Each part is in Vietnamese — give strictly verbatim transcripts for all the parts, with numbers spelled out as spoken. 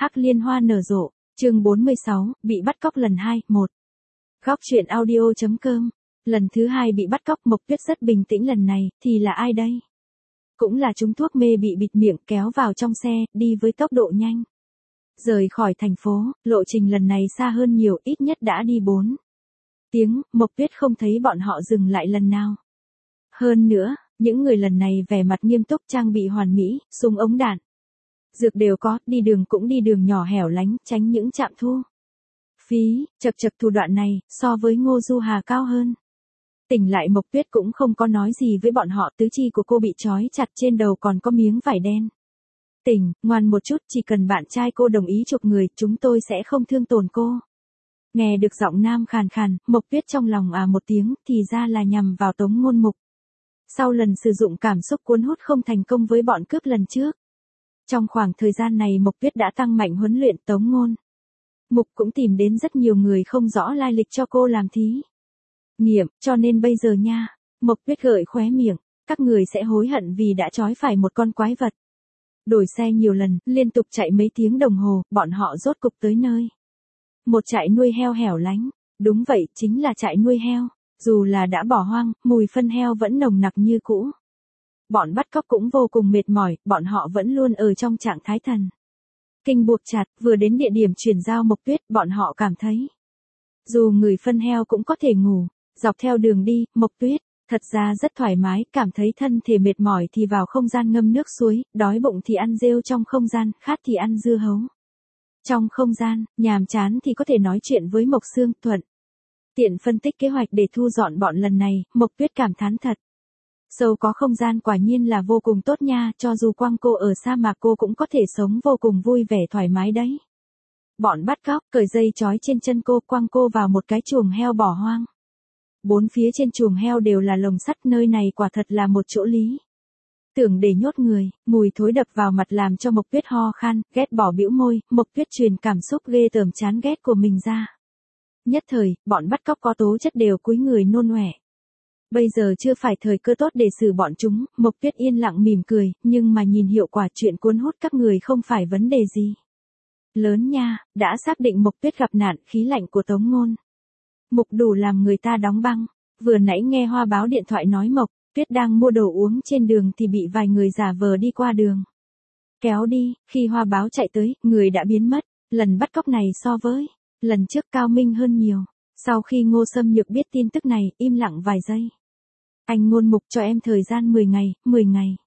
Hắc liên hoa nở rộ, chương bốn mươi sáu, bị bắt cóc lần hai, một. Góc truyện audio.com. Lần thứ hai bị bắt cóc, Mộc Tuyết rất bình tĩnh. Lần này, thì là ai đây? Cũng là trúng thuốc mê bị bịt miệng, kéo vào trong xe, đi với tốc độ nhanh. Rời khỏi thành phố, lộ trình lần này xa hơn nhiều, ít nhất đã đi bốn tiếng, Mộc Tuyết không thấy bọn họ dừng lại lần nào. Hơn nữa, những người lần này vẻ mặt nghiêm túc, trang bị hoàn mỹ, súng ống đạn. Dược đều có, đi đường cũng đi đường nhỏ hẻo lánh, tránh những trạm thu phí, chật chật thủ đoạn này, so với Ngô Du Hà cao hơn. Tỉnh lại Mộc Tuyết cũng không có nói gì với bọn họ, tứ chi của cô bị trói chặt, trên đầu còn có miếng vải đen. Tỉnh, ngoan một chút, chỉ cần bạn trai cô đồng ý chụp người, chúng tôi sẽ không thương tổn cô. Nghe được giọng nam khàn khàn, Mộc Tuyết trong lòng à một tiếng, thì ra là nhằm vào Tống Ngôn Mục. Sau lần sử dụng cảm xúc cuốn hút không thành công với bọn cướp lần trước. Trong khoảng thời gian này Mộc Tuyết đã tăng mạnh huấn luyện. Tống Ngôn Mục cũng tìm đến rất nhiều người không rõ lai lịch cho cô làm thí nghiệm, cho nên bây giờ nha, Mộc Tuyết gợi khóe miệng, các người sẽ hối hận vì đã trói phải một con quái vật. Đổi xe nhiều lần, liên tục chạy mấy tiếng đồng hồ, bọn họ rốt cục tới nơi. Một trại nuôi heo hẻo lánh, đúng vậy, chính là trại nuôi heo, dù là đã bỏ hoang, mùi phân heo vẫn nồng nặc như cũ. Bọn bắt cóc cũng vô cùng mệt mỏi, bọn họ vẫn luôn ở trong trạng thái thần kinh buộc chặt. Vừa đến địa điểm chuyển giao Mộc Tuyết, bọn họ cảm thấy dù người phân heo cũng có thể ngủ. Dọc theo đường đi, Mộc Tuyết thật ra rất thoải mái, cảm thấy thân thể mệt mỏi thì vào không gian ngâm nước suối, đói bụng thì ăn rêu trong không gian, khát thì ăn dưa hấu trong không gian, nhàm chán thì có thể nói chuyện với Mộc Sương Thuận. Tiện phân tích kế hoạch để thu dọn bọn lần này, Mộc Tuyết cảm thán thật sâu, có không gian quả nhiên là vô cùng tốt nha, cho dù quăng cô ở sa mạc cô cũng có thể sống vô cùng vui vẻ thoải mái đấy. Bọn bắt cóc cởi dây trói trên chân cô, quăng cô vào một cái chuồng heo bỏ hoang. Bốn phía trên chuồng heo đều là lồng sắt, nơi này quả thật là một chỗ lý tưởng để nhốt người. Mùi thối đập vào mặt làm cho Mộc Tuyết ho khan, ghét bỏ bĩu môi. Mộc Tuyết truyền cảm xúc ghê tởm chán ghét của mình ra. Nhất thời, bọn bắt cóc có tố chất đều cúi người nôn ọe. Bây giờ chưa phải thời cơ tốt để xử bọn chúng. Mộc Tuyết yên lặng mỉm cười, nhưng mà nhìn hiệu quả chuyện cuốn hút các người không phải vấn đề gì lớn nha. Đã xác định Mộc Tuyết gặp nạn, khí lạnh của Tống Ngôn Mục đủ làm người ta đóng băng. Vừa nãy nghe Hoa Báo điện thoại nói Mộc Tuyết đang mua đồ uống trên đường thì bị vài người giả vờ đi qua đường kéo đi. Khi Hoa Báo chạy tới, người đã biến mất. Lần bắt cóc này so với lần trước cao minh hơn nhiều. Sau khi Ngô Sâm Nhược biết tin tức này, im lặng vài giây. Anh Ngôn Mục, cho em thời gian mười ngày, mười ngày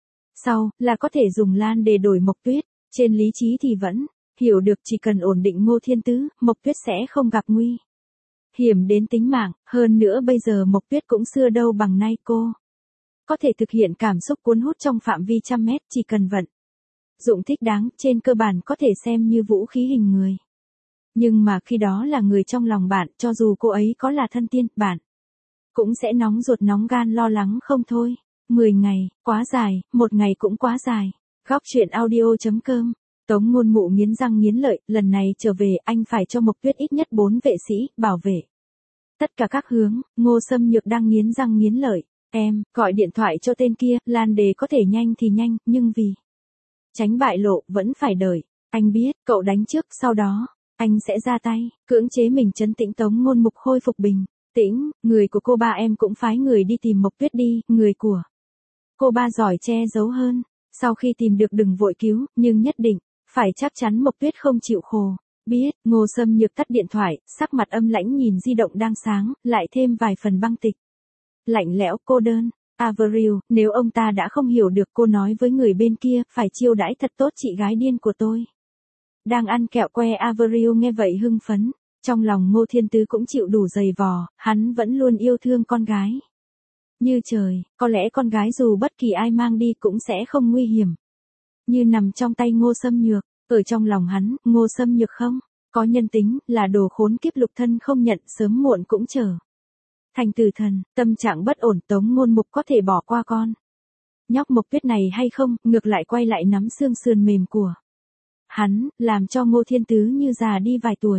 sau là có thể dùng Lan để đổi Mộc Tuyết. Trên lý trí thì vẫn hiểu được chỉ cần ổn định Ngô Thiên Tứ, Mộc Tuyết sẽ không gặp nguy hiểm đến tính mạng. Hơn nữa bây giờ Mộc Tuyết cũng xưa đâu bằng nay, cô có thể thực hiện cảm xúc cuốn hút trong phạm vi trăm mét, chỉ cần vận dụng thích đáng, trên cơ bản có thể xem như vũ khí hình người. Nhưng mà khi đó là người trong lòng bạn, cho dù cô ấy có là thân tiên, bạn cũng sẽ nóng ruột nóng gan lo lắng không thôi. mười ngày, quá dài, một ngày cũng quá dài. Góc truyện audio.com. Tống Ngôn Mụ nghiến răng nghiến lợi, lần này trở về anh phải cho Mộc Tuyết ít nhất bốn vệ sĩ, bảo vệ tất cả các hướng. Ngô Sâm Nhược đang nghiến răng nghiến lợi. Em, gọi điện thoại cho tên kia, Lan đề có thể nhanh thì nhanh, nhưng vì tránh bại lộ, vẫn phải đợi. Anh biết, cậu đánh trước, sau đó anh sẽ ra tay, cưỡng chế mình trấn tĩnh. Tống Ngôn Mục khôi phục bình tĩnh, người của cô ba em cũng phái người đi tìm Mộc Tuyết đi, người của cô ba giỏi che giấu hơn. Sau khi tìm được đừng vội cứu, nhưng nhất định phải chắc chắn Mộc Tuyết không chịu khổ. Biết. Ngô Sâm Nhược tắt điện thoại, sắc mặt âm lãnh nhìn di động đang sáng, lại thêm vài phần băng tịch lạnh lẽo, cô đơn. Avril, nếu ông ta đã không hiểu được, cô nói với người bên kia, phải chiêu đãi thật tốt chị gái điên của tôi. Đang ăn kẹo que, Avril nghe vậy hưng phấn. Trong lòng Ngô Thiên Tứ cũng chịu đủ giày vò, hắn vẫn luôn yêu thương con gái như trời, có lẽ con gái dù bất kỳ ai mang đi cũng sẽ không nguy hiểm như nằm trong tay Ngô Sâm Nhược. Ở trong lòng hắn, Ngô Sâm Nhược không có nhân tính, là đồ khốn kiếp, lục thân không nhận, sớm muộn cũng trở thành tử thần. Tâm trạng bất ổn, Tống Ngôn Mục có thể bỏ qua con nhóc Mộc Tuyết này hay không, ngược lại quay lại nắm xương sườn mềm của hắn, làm cho Ngô Thiên Tứ như già đi vài tuổi.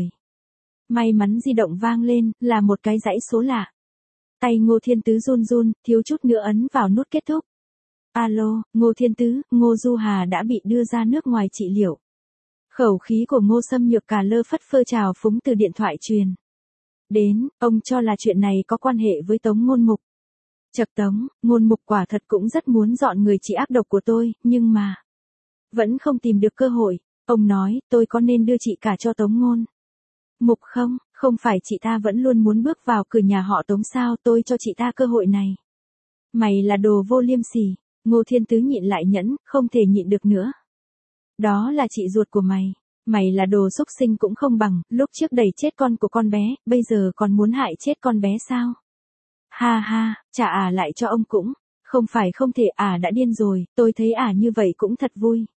May mắn di động vang lên, là một cái dãy số lạ. Tay Ngô Thiên Tứ run run, thiếu chút nữa ấn vào nút kết thúc. Alo, Ngô Thiên Tứ, Ngô Du Hà đã bị đưa ra nước ngoài trị liệu. Khẩu khí của Ngô Xâm Nhược cà lơ phất phơ trào phúng từ điện thoại truyền đến, ông cho là chuyện này có quan hệ với Tống Ngôn Mục. Chậc Tống, Ngôn Mục quả thật cũng rất muốn dọn người chị ác độc của tôi, nhưng mà vẫn không tìm được cơ hội. Ông nói, tôi có nên đưa chị cả cho Tống Ngôn Mục không? Không phải chị ta vẫn luôn muốn bước vào cửa nhà họ Tống sao, tôi cho chị ta cơ hội này. Mày là đồ vô liêm sỉ. Ngô Thiên Tứ nhịn lại nhẫn, không thể nhịn được nữa. Đó là chị ruột của mày. Mày là đồ xúc sinh cũng không bằng, lúc trước đẩy chết con của con bé, bây giờ còn muốn hại chết con bé sao? Ha ha, trả ả lại cho ông cũng. Không phải không thể, ả đã điên rồi, tôi thấy ả như vậy cũng thật vui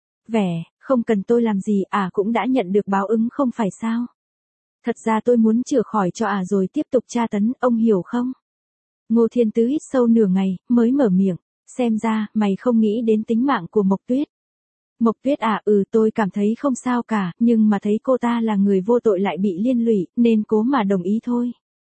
vẻ, không cần tôi làm gì, ả cũng đã nhận được báo ứng không phải sao? Thật ra tôi muốn chữa khỏi cho ả rồi tiếp tục tra tấn, ông hiểu không? Ngô Thiên Tứ hít sâu nửa ngày, mới mở miệng, xem ra, mày không nghĩ đến tính mạng của Mộc Tuyết. Mộc Tuyết à, ừ tôi cảm thấy không sao cả, nhưng mà thấy cô ta là người vô tội lại bị liên lụy, nên cố mà đồng ý thôi.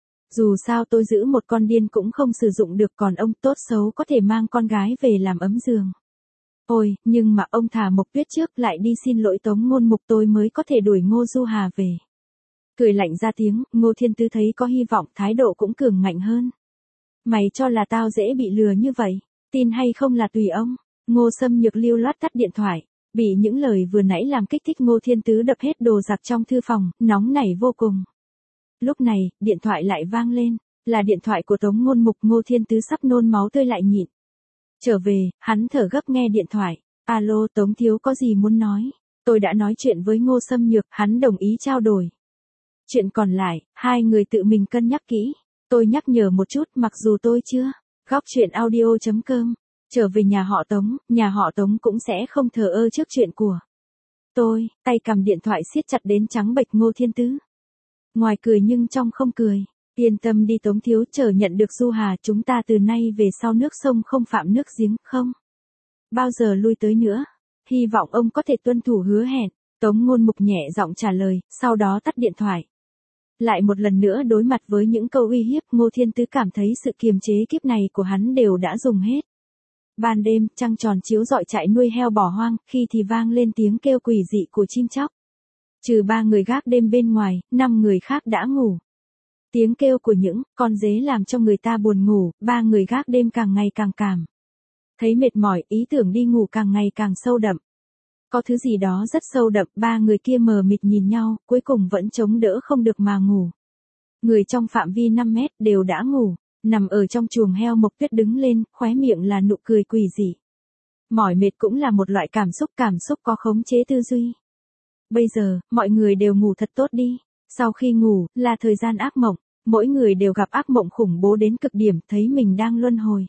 Dù sao tôi giữ một con điên cũng không sử dụng được, còn ông tốt xấu có thể mang con gái về làm ấm giường. Ôi, nhưng mà ông thả Mộc Tuyết trước lại đi xin lỗi Tống Ngôn Mục tôi mới có thể đuổi Ngô Du Hà về. Cười lạnh ra tiếng, Ngô Thiên Tứ thấy có hy vọng, thái độ cũng cường ngạnh hơn. Mày cho là tao dễ bị lừa như vậy, tin hay không là tùy ông. Ngô Xâm Nhược lưu loát tắt điện thoại, bị những lời vừa nãy làm kích thích Ngô Thiên Tứ đập hết đồ giặt trong thư phòng, nóng nảy vô cùng. Lúc này, điện thoại lại vang lên, là điện thoại của Tống Ngôn Mục. Ngô Thiên Tứ sắp nôn máu tươi lại nhịn. Trở về, hắn thở gấp nghe điện thoại, alo Tống thiếu có gì muốn nói, tôi đã nói chuyện với Ngô Xâm Nhược, hắn đồng ý trao đổi. Chuyện còn lại, hai người tự mình cân nhắc kỹ, tôi nhắc nhở một chút mặc dù tôi chưa. Góc chuyện audio chấm com, trở về nhà họ Tống, nhà họ Tống cũng sẽ không thờ ơ trước chuyện của tôi, tay cầm điện thoại siết chặt đến trắng bệch. Ngô Thiên Tứ ngoài cười nhưng trong không cười. Yên tâm đi Tống thiếu, chờ nhận được Du Hà, chúng ta từ nay về sau nước sông không phạm nước giếng, không bao giờ lui tới nữa. Hy vọng ông có thể tuân thủ hứa hẹn. Tống Ngôn Mục nhẹ giọng trả lời, sau đó tắt điện thoại. Lại một lần nữa đối mặt với những câu uy hiếp, Ngô Thiên Tứ cảm thấy sự kiềm chế kiếp này của hắn đều đã dùng hết. Ban đêm, trăng tròn chiếu rọi trại nuôi heo bỏ hoang, khi thì vang lên tiếng kêu quỷ dị của chim chóc. Trừ ba người gác đêm bên ngoài, năm người khác đã ngủ. Tiếng kêu của những con dế làm cho người ta buồn ngủ, ba người gác đêm càng ngày càng cảm thấy mệt mỏi, ý tưởng đi ngủ càng ngày càng sâu đậm. Có thứ gì đó rất sâu đậm, ba người kia mờ mịt nhìn nhau, cuối cùng vẫn chống đỡ không được mà ngủ. Người trong phạm vi năm mét đều đã ngủ, nằm ở trong chuồng heo. Mộc Tuyết đứng lên, khóe miệng là nụ cười quỷ dị. Mỏi mệt cũng là một loại cảm xúc, cảm xúc có khống chế tư duy. Bây giờ, mọi người đều ngủ thật tốt đi. Sau khi ngủ, là thời gian ác mộng, mỗi người đều gặp ác mộng khủng bố đến cực điểm, thấy mình đang luân hồi.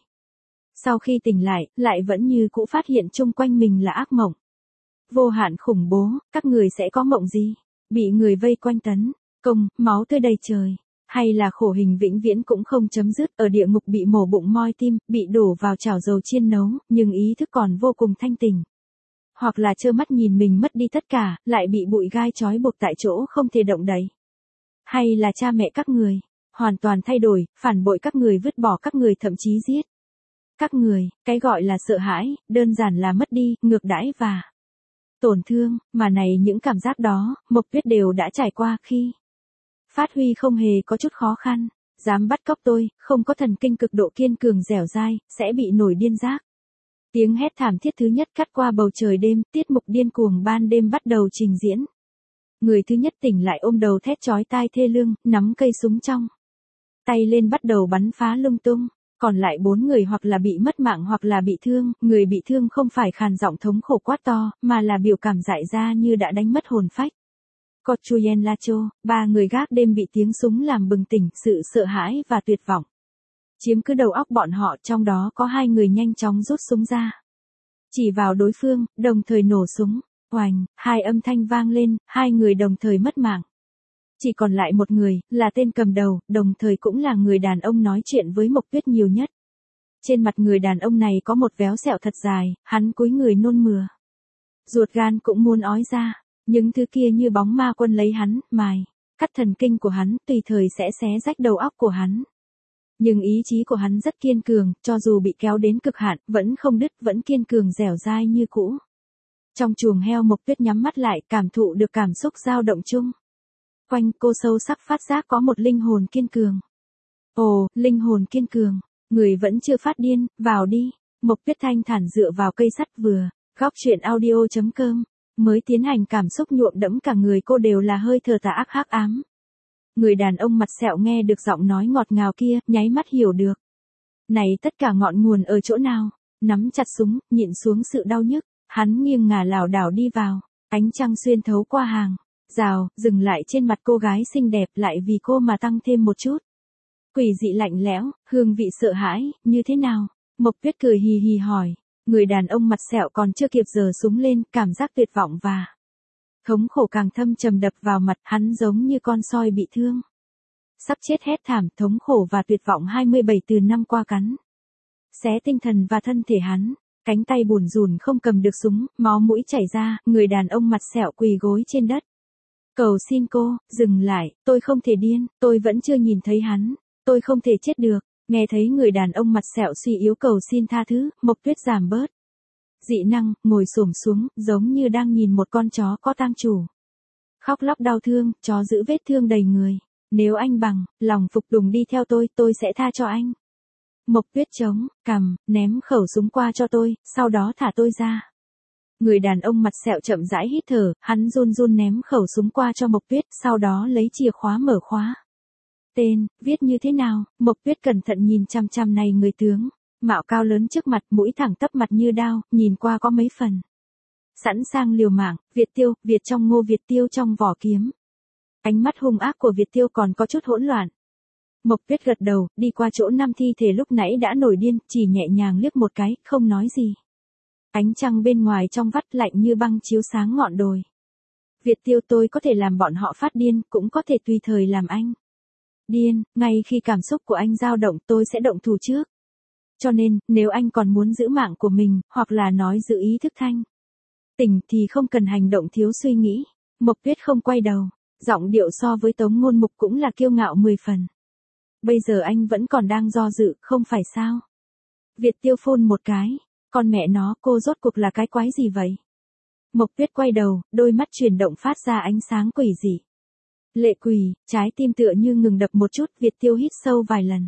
Sau khi tỉnh lại, lại vẫn như cũ phát hiện chung quanh mình là ác mộng. Vô hạn khủng bố, các người sẽ có mộng gì? Bị người vây quanh tấn công, máu tươi đầy trời, hay là khổ hình vĩnh viễn cũng không chấm dứt, ở địa ngục bị mổ bụng moi tim, bị đổ vào chảo dầu chiên nấu, nhưng ý thức còn vô cùng thanh tỉnh. Hoặc là trơ mắt nhìn mình mất đi tất cả, lại bị bụi gai trói buộc tại chỗ không thể động đậy. Hay là cha mẹ các người hoàn toàn thay đổi, phản bội các người, vứt bỏ các người, thậm chí giết các người. Cái gọi là sợ hãi, đơn giản là mất đi, ngược đãi và tổn thương, mà này những cảm giác đó, Mộc Tuyết đều đã trải qua. Khi phát huy không hề có chút khó khăn, dám bắt cóc tôi, không có thần kinh cực độ kiên cường dẻo dai, sẽ bị nổi điên giác. Tiếng hét thảm thiết thứ nhất cắt qua bầu trời đêm, tiết mục điên cuồng ban đêm bắt đầu trình diễn. Người thứ nhất tỉnh lại ôm đầu thét chói tai thê lương, nắm cây súng trong tay lên bắt đầu bắn phá lung tung. Còn lại bốn người hoặc là bị mất mạng hoặc là bị thương, người bị thương không phải khàn giọng thống khổ quát to, mà là biểu cảm dại ra như đã đánh mất hồn phách. Cochuyen Lacho, ba người gác đêm bị tiếng súng làm bừng tỉnh, sự sợ hãi và tuyệt vọng chiếm cứ đầu óc bọn họ, trong đó có hai người nhanh chóng rút súng ra, chỉ vào đối phương, đồng thời nổ súng. Oành, hai âm thanh vang lên, hai người đồng thời mất mạng. Chỉ còn lại một người, là tên cầm đầu, đồng thời cũng là người đàn ông nói chuyện với Mộc Tuyết nhiều nhất. Trên mặt người đàn ông này có một véo sẹo thật dài, hắn cúi người nôn mửa. Ruột gan cũng muốn ói ra, những thứ kia như bóng ma quân lấy hắn, mài, cắt thần kinh của hắn, tùy thời sẽ xé rách đầu óc của hắn. Nhưng ý chí của hắn rất kiên cường, cho dù bị kéo đến cực hạn, vẫn không đứt, vẫn kiên cường dẻo dai như cũ. Trong chuồng heo Mộc Tuyết nhắm mắt lại, cảm thụ được cảm xúc dao động chung. Quanh cô sâu sắc phát giác có một linh hồn kiên cường. Ồ, linh hồn kiên cường, người vẫn chưa phát điên, vào đi. Mộc Tuyết thanh thản dựa vào cây sắt vừa, góc truyện audio.com, mới tiến hành cảm xúc nhuộm đẫm cả người cô đều là hơi thở tà ác hắc ám. Người đàn ông mặt sẹo nghe được giọng nói ngọt ngào kia, nháy mắt hiểu được. Này tất cả ngọn nguồn ở chỗ nào? Nắm chặt súng, nhịn xuống sự đau nhức, hắn nghiêng ngả lảo đảo đi vào, ánh trăng xuyên thấu qua hàng rào, dừng lại trên mặt cô gái xinh đẹp lại vì cô mà tăng thêm một chút. Quỷ dị lạnh lẽo, hương vị sợ hãi, như thế nào? Mộc Tuyết cười hì hì hỏi, người đàn ông mặt sẹo còn chưa kịp giơ súng lên, cảm giác tuyệt vọng và thống khổ càng thâm trầm đập vào mặt, hắn giống như con soi bị thương. Sắp chết hét thảm, thống khổ và tuyệt vọng hai mươi bảy từ năm qua cắn xé tinh thần và thân thể hắn, cánh tay bủn rủn không cầm được súng, máu mũi chảy ra, người đàn ông mặt sẹo quỳ gối trên đất. Cầu xin cô, dừng lại, tôi không thể điên, tôi vẫn chưa nhìn thấy hắn, tôi không thể chết được. Nghe thấy người đàn ông mặt sẹo suy yếu cầu xin tha thứ, Mộc Tuyết giảm bớt dị năng, ngồi xổm xuống, giống như đang nhìn một con chó có tang chủ. Khóc lóc đau thương, chó giữ vết thương đầy người. Nếu anh bằng lòng phục tùng đi theo tôi, tôi sẽ tha cho anh. Mộc Tuyết chống cằm, ném khẩu súng qua cho tôi, sau đó thả tôi ra. Người đàn ông mặt sẹo chậm rãi hít thở, hắn run run ném khẩu súng qua cho Mộc Tuyết, sau đó lấy chìa khóa mở khóa. Tên, viết như thế nào? Mộc Tuyết cẩn thận nhìn chăm chăm này người tướng, mạo cao lớn trước mặt, mũi thẳng tắp mặt như đao, nhìn qua có mấy phần sẵn sàng liều mạng. Việt Tiêu, Việt trong Ngô Việt Tiêu trong vỏ kiếm. Ánh mắt hung ác của Việt Tiêu còn có chút hỗn loạn. Mộc Tuyết gật đầu, đi qua chỗ năm thi thể lúc nãy đã nổi điên, chỉ nhẹ nhàng liếc một cái, không nói gì. Ánh trăng bên ngoài trong vắt lạnh như băng chiếu sáng ngọn đồi. Việt Tiêu, tôi có thể làm bọn họ phát điên, cũng có thể tùy thời làm anh điên, ngay khi cảm xúc của anh dao động tôi sẽ động thủ trước. Cho nên, nếu anh còn muốn giữ mạng của mình, hoặc là nói giữ ý thức thanh tỉnh thì không cần hành động thiếu suy nghĩ. Mộc Tuyết không quay đầu, giọng điệu so với Tống Ngôn Mục cũng là kiêu ngạo mười phần. Bây giờ anh vẫn còn đang do dự, không phải sao? Việt Tiêu phun một cái, con mẹ nó, cô rốt cuộc là cái quái gì vậy? Mộc Tuyết quay đầu, đôi mắt chuyển động phát ra ánh sáng quỷ dị. Lệ quỷ, trái tim tựa như ngừng đập một chút, Việt Tiêu hít sâu vài lần.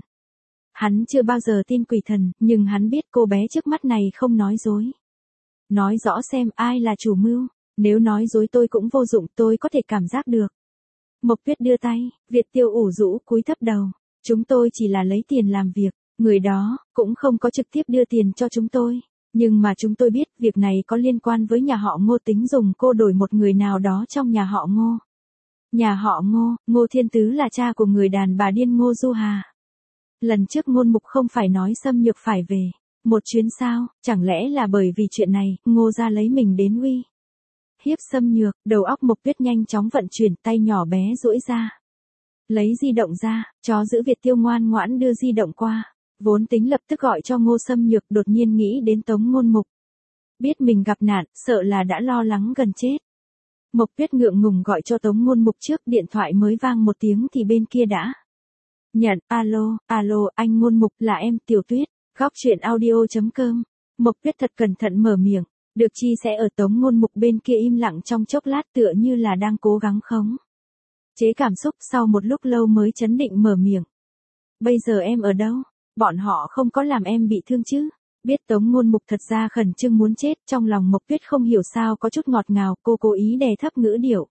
Hắn chưa bao giờ tin quỷ thần, nhưng hắn biết cô bé trước mắt này không nói dối. Nói rõ xem ai là chủ mưu, nếu nói dối tôi cũng vô dụng, tôi có thể cảm giác được. Mộc Tuyết đưa tay, Việt Tiêu ủ rũ cúi thấp đầu. Chúng tôi chỉ là lấy tiền làm việc, người đó cũng không có trực tiếp đưa tiền cho chúng tôi. Nhưng mà chúng tôi biết việc này có liên quan với nhà họ Ngô, tính dùng cô đổi một người nào đó trong nhà họ Ngô. Nhà họ Ngô, Ngô Thiên Tứ là cha của người đàn bà điên Ngô Du Hà. Lần trước Ngôn Mục không phải nói Xâm Nhược phải về một chuyến sao, chẳng lẽ là bởi vì chuyện này, Ngô gia lấy mình đến uy hiếp Xâm Nhược? Đầu óc Mộc Tuyết nhanh chóng vận chuyển, tay nhỏ bé duỗi ra. Lấy di động ra, chó giữ Việt Tiêu ngoan ngoãn đưa di động qua. Vốn tính lập tức gọi cho Ngô Xâm Nhược, đột nhiên nghĩ đến Tống Ngôn Mục. Biết mình gặp nạn, sợ là đã lo lắng gần chết. Mộc Tuyết ngượng ngùng gọi cho Tống Ngôn Mục trước, điện thoại mới vang một tiếng thì bên kia đã nhận. Alo, alo, anh Ngôn Mục, là em, Tiểu Tuyết, góc truyện audio.com. Mộc Tuyết thật cẩn thận mở miệng, được chi sẽ ở Tống Ngôn Mục bên kia im lặng trong chốc lát, tựa như là đang cố gắng khống chế cảm xúc, sau một lúc lâu mới chấn định mở miệng. Bây giờ em ở đâu? Bọn họ không có làm em bị thương chứ? Biết Tống Ngôn Mục thật ra khẩn trương muốn chết, trong lòng Mộc Tuyết không hiểu sao có chút ngọt ngào, cô cố ý đè thấp ngữ điệu.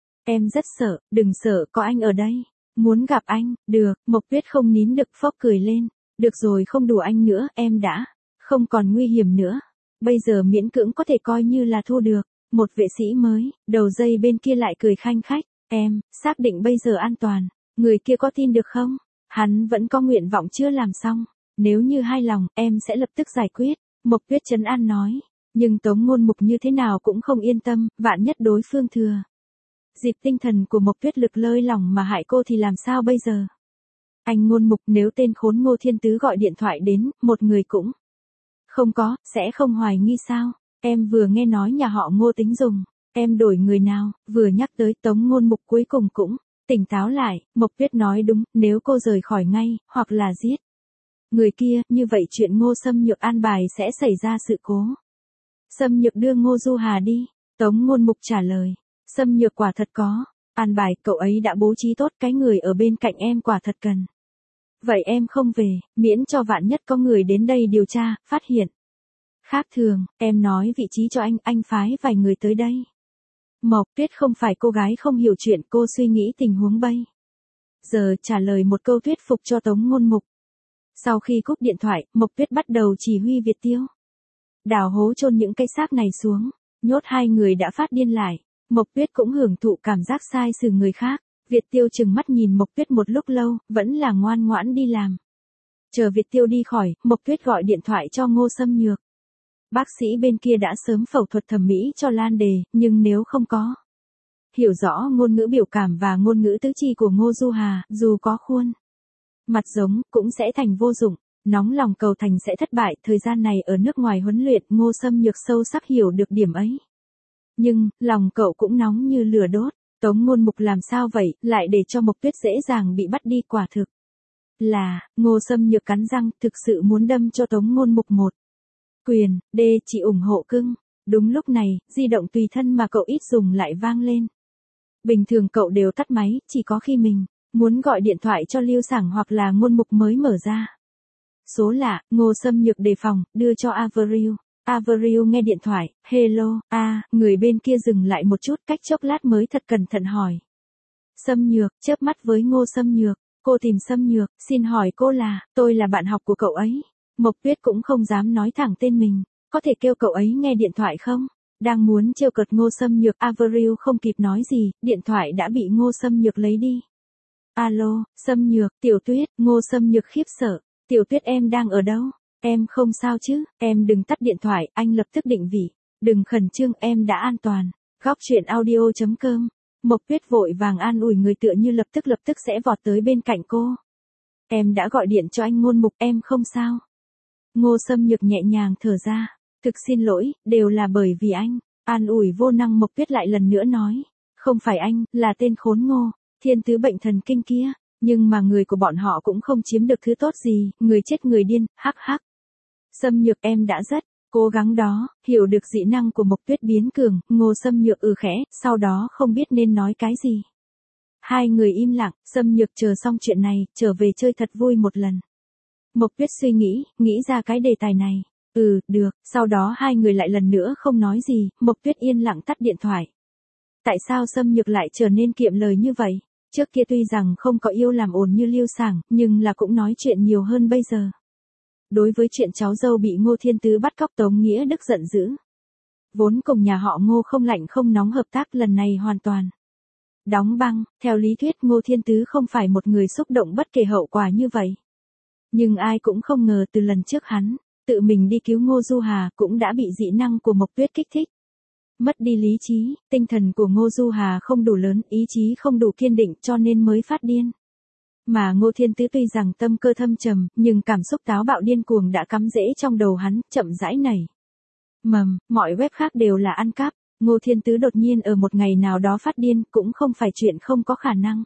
Em rất sợ, đừng sợ, có anh ở đây. Muốn gặp anh, được, Mộc Tuyết không nín được phốc cười lên. Được rồi, không đùa anh nữa, em đã không còn nguy hiểm nữa. Bây giờ miễn cưỡng có thể coi như là thu được một vệ sĩ mới. Đầu dây bên kia lại cười khanh khách. Em, xác định bây giờ an toàn. Người kia có tin được không? Hắn vẫn có nguyện vọng chưa làm xong. Nếu như hai lòng, em sẽ lập tức giải quyết. Mộc Tuyết trấn an nói. Nhưng Tống Ngôn Mục như thế nào cũng không yên tâm, vạn nhất đối phương thừa dịp tinh thần của Mộc Tuyết lực lơi lỏng mà hại cô thì làm sao bây giờ? Anh Ngôn Mục, nếu tên khốn Ngô Thiên Tứ gọi điện thoại đến, một người cũng không có, sẽ không hoài nghi sao? Em vừa nghe nói nhà họ Ngô tính dùng em đổi người nào? Vừa nhắc tới Tống Ngôn Mục cuối cùng cũng tỉnh táo lại. Mộc Tuyết nói đúng, nếu cô rời khỏi ngay, hoặc là giết người kia, như vậy chuyện Ngô Xâm Nhược an bài sẽ xảy ra sự cố. Xâm Nhược đưa Ngô Du Hà đi. Tống Ngôn Mục trả lời. Xâm Nhược quả thật có. An bài cậu ấy đã bố trí tốt, cái người ở bên cạnh em quả thật cần. Vậy em không về, miễn cho vạn nhất có người đến đây điều tra, phát hiện khác thường, em nói vị trí cho anh, anh phái vài người tới đây. Mộc Tuyết không phải cô gái không hiểu chuyện, cô suy nghĩ tình huống bây giờ trả lời một câu thuyết phục cho Tống Ngôn Mục. Sau khi cúp điện thoại, Mộc Tuyết bắt đầu chỉ huy Việt Tiêu đào hố chôn những cái xác này xuống, nhốt hai người đã phát điên lại. Mộc Tuyết cũng hưởng thụ cảm giác sai xử người khác. Việt Tiêu trừng mắt nhìn Mộc Tuyết một lúc lâu, vẫn là ngoan ngoãn đi làm. Chờ Việt Tiêu đi khỏi, Mộc Tuyết gọi điện thoại cho Ngô Xâm Nhược. Bác sĩ bên kia đã sớm phẫu thuật thẩm mỹ cho Lan Đề, nhưng nếu không có hiểu rõ ngôn ngữ biểu cảm và ngôn ngữ tứ chi của Ngô Du Hà, dù có khuôn mặt giống, cũng sẽ thành vô dụng. Nóng lòng cầu thành sẽ thất bại. Thời gian này ở nước ngoài huấn luyện, Ngô Xâm Nhược sâu sắc hiểu được điểm ấy. Nhưng, lòng cậu cũng nóng như lửa đốt. Tống Ngôn Mục làm sao vậy, lại để cho Mộc Tuyết dễ dàng bị bắt đi, quả thực là, Ngô Xâm Nhược cắn răng, thực sự muốn đâm cho Tống Ngôn Mục một quyền, đê chỉ ủng hộ cưng. Đúng lúc này, di động tùy thân mà cậu ít dùng lại vang lên. Bình thường cậu đều tắt máy, chỉ có khi mình muốn gọi điện thoại cho Lưu Sảng hoặc là Ngôn Mục mới mở ra. Số lạ, Ngô Xâm Nhược đề phòng, đưa cho Avril. Avril nghe điện thoại, hello, a, à, người bên kia dừng lại một chút, cách chốc lát mới thật cẩn thận hỏi. Xâm Nhược, chớp mắt với Ngô Xâm Nhược, cô tìm Xâm Nhược, xin hỏi cô là, tôi là bạn học của cậu ấy. Mộc Tuyết cũng không dám nói thẳng tên mình, có thể kêu cậu ấy nghe điện thoại không? Đang muốn trêu cợt Ngô Xâm Nhược, Avril không kịp nói gì, điện thoại đã bị Ngô Xâm Nhược lấy đi. Alo, Xâm Nhược, Tiểu Tuyết, Ngô Xâm Nhược khiếp sợ, Tiểu Tuyết em đang ở đâu? Em không sao chứ, em đừng tắt điện thoại, anh lập tức định vị. Đừng khẩn trương, em đã an toàn. Góc truyện audio chấm com. Mộc Tuyết vội vàng an ủi người tựa như lập tức lập tức sẽ vọt tới bên cạnh cô. Em đã gọi điện cho anh Ngôn Mục, em không sao. Ngô Xâm Nhược nhẹ nhàng thở ra. Thực xin lỗi, đều là bởi vì anh. An ủi vô năng. Mộc Tuyết lại lần nữa nói. Không phải anh, là tên khốn Ngô Thiên Tứ bệnh thần kinh kia. Nhưng mà người của bọn họ cũng không chiếm được thứ tốt gì, người chết người điên, hắc hắc. Xâm Nhược em đã rất cố gắng đó. Hiểu được dị năng của Mộc Tuyết biến cường, Ngô Xâm Nhược ừ khẽ, sau đó không biết nên nói cái gì. Hai người im lặng, Xâm Nhược chờ xong chuyện này, trở về chơi thật vui một lần. Mộc Tuyết suy nghĩ, nghĩ ra cái đề tài này. Ừ, được, sau đó hai người lại lần nữa không nói gì, Mộc Tuyết yên lặng tắt điện thoại. Tại sao Xâm Nhược lại trở nên kiệm lời như vậy? Trước kia tuy rằng không có yêu làm ồn như Lưu Sảng, nhưng là cũng nói chuyện nhiều hơn bây giờ. Đối với chuyện cháu dâu bị Ngô Thiên Tứ bắt cóc, Tống Nghĩa Đức giận dữ. Vốn cùng nhà họ Ngô không lạnh không nóng hợp tác, lần này hoàn toàn đóng băng. Theo lý thuyết Ngô Thiên Tứ không phải một người xúc động bất kể hậu quả như vậy. Nhưng ai cũng không ngờ từ lần trước hắn tự mình đi cứu Ngô Du Hà cũng đã bị dị năng của Mộc Tuyết kích thích. Mất đi lý trí, tinh thần của Ngô Du Hà không đủ lớn, ý chí không đủ kiên định cho nên mới phát điên. Mà Ngô Thiên Tứ tuy rằng tâm cơ thâm trầm, nhưng cảm xúc táo bạo điên cuồng đã cắm rễ trong đầu hắn, chậm rãi nảy mầm. Mọi web khác đều là ăn cắp. Ngô Thiên Tứ đột nhiên ở một ngày nào đó phát điên cũng không phải chuyện không có khả năng.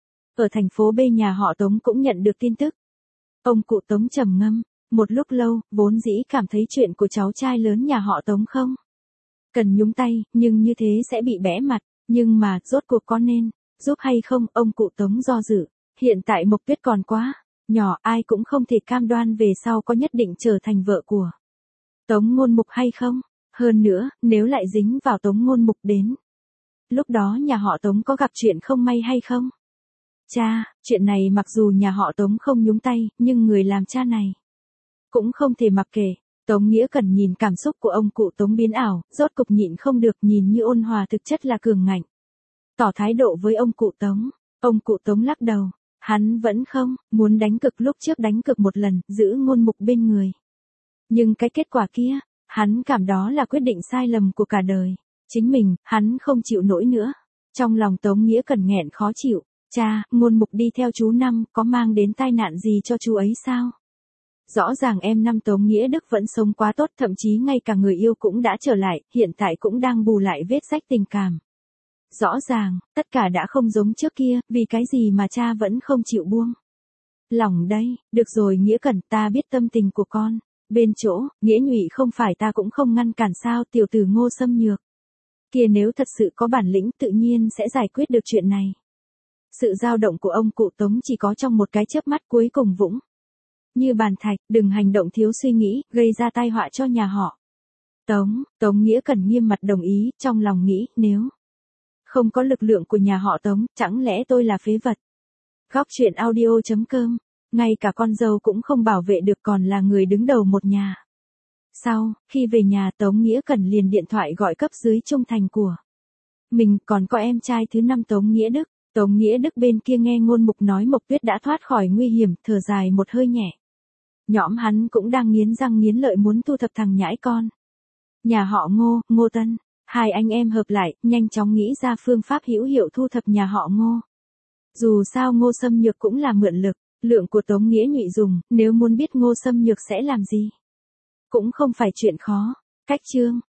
Ở thành phố B nhà họ Tống cũng nhận được tin tức. Ông cụ Tống trầm ngâm một lúc lâu, vốn dĩ cảm thấy chuyện của cháu trai lớn nhà họ Tống không cần nhúng tay, nhưng như thế sẽ bị bẽ mặt. Nhưng mà, rốt cuộc có nên giúp hay không, ông cụ Tống do dự. Hiện tại Mộc Tuyết còn quá nhỏ, ai cũng không thể cam đoan về sau có nhất định trở thành vợ của Tống Ngôn Mục hay không. Hơn nữa, nếu lại dính vào Tống Ngôn Mục đến lúc đó nhà họ Tống có gặp chuyện không may hay không? Cha, chuyện này mặc dù nhà họ Tống không nhúng tay, nhưng người làm cha này cũng không thể mặc kệ. Tống Nghĩa Cần nhìn cảm xúc của ông cụ Tống biến ảo, rốt cục nhịn không được, nhìn như ôn hòa thực chất là cường ngạnh. Tỏ thái độ với ông cụ Tống. Ông cụ Tống lắc đầu. Hắn vẫn không muốn đánh cược, lúc trước đánh cược một lần, giữ Ngôn Mục bên người. Nhưng cái kết quả kia, hắn cảm đó là quyết định sai lầm của cả đời. Chính mình, hắn không chịu nổi nữa. Trong lòng Tống Nghĩa Cần nghẹn khó chịu. Cha, Ngôn Mục đi theo chú Năm, có mang đến tai nạn gì cho chú ấy sao? Rõ ràng em năm Tống Nghĩa Đức vẫn sống quá tốt, thậm chí ngay cả người yêu cũng đã trở lại, hiện tại cũng đang bù lại vết rách tình cảm. Rõ ràng, tất cả đã không giống trước kia, vì cái gì mà cha vẫn không chịu buông lòng đây. Được rồi Nghĩa Cần, ta biết tâm tình của con. Bên chỗ, Nghĩa Nhụy không phải ta cũng không ngăn cản sao tiểu tử Ngô Xâm Nhược. Kia nếu thật sự có bản lĩnh tự nhiên sẽ giải quyết được chuyện này. Sự dao động của ông cụ Tống chỉ có trong một cái chớp mắt cuối cùng vũng. Như bàn thạch, đừng hành động thiếu suy nghĩ, gây ra tai họa cho nhà họ. Tống, Tống Nghĩa Cẩn nghiêm mặt đồng ý, trong lòng nghĩ, nếu không có lực lượng của nhà họ Tống, chẳng lẽ tôi là phế vật. Góc truyện audio chấm com, ngay cả con dâu cũng không bảo vệ được còn là người đứng đầu một nhà. Sau, khi về nhà Tống Nghĩa Cẩn liền điện thoại gọi cấp dưới trung thành của mình, còn có em trai thứ năm Tống Nghĩa Đức. Tống Nghĩa Đức bên kia nghe Ngôn Mục nói Mộc Tuyết đã thoát khỏi nguy hiểm, thở dài một hơi nhẹ. Nhõm hắn cũng đang nghiến răng nghiến lợi muốn thu thập thằng nhãi con. Nhà họ Ngô, Ngô Tân, hai anh em hợp lại, nhanh chóng nghĩ ra phương pháp hữu hiệu thu thập nhà họ Ngô. Dù sao Ngô Xâm Nhược cũng là mượn lực, lượng của Tống Nghĩa Nhụy dùng, nếu muốn biết Ngô Xâm Nhược sẽ làm gì. Cũng không phải chuyện khó. Cách chương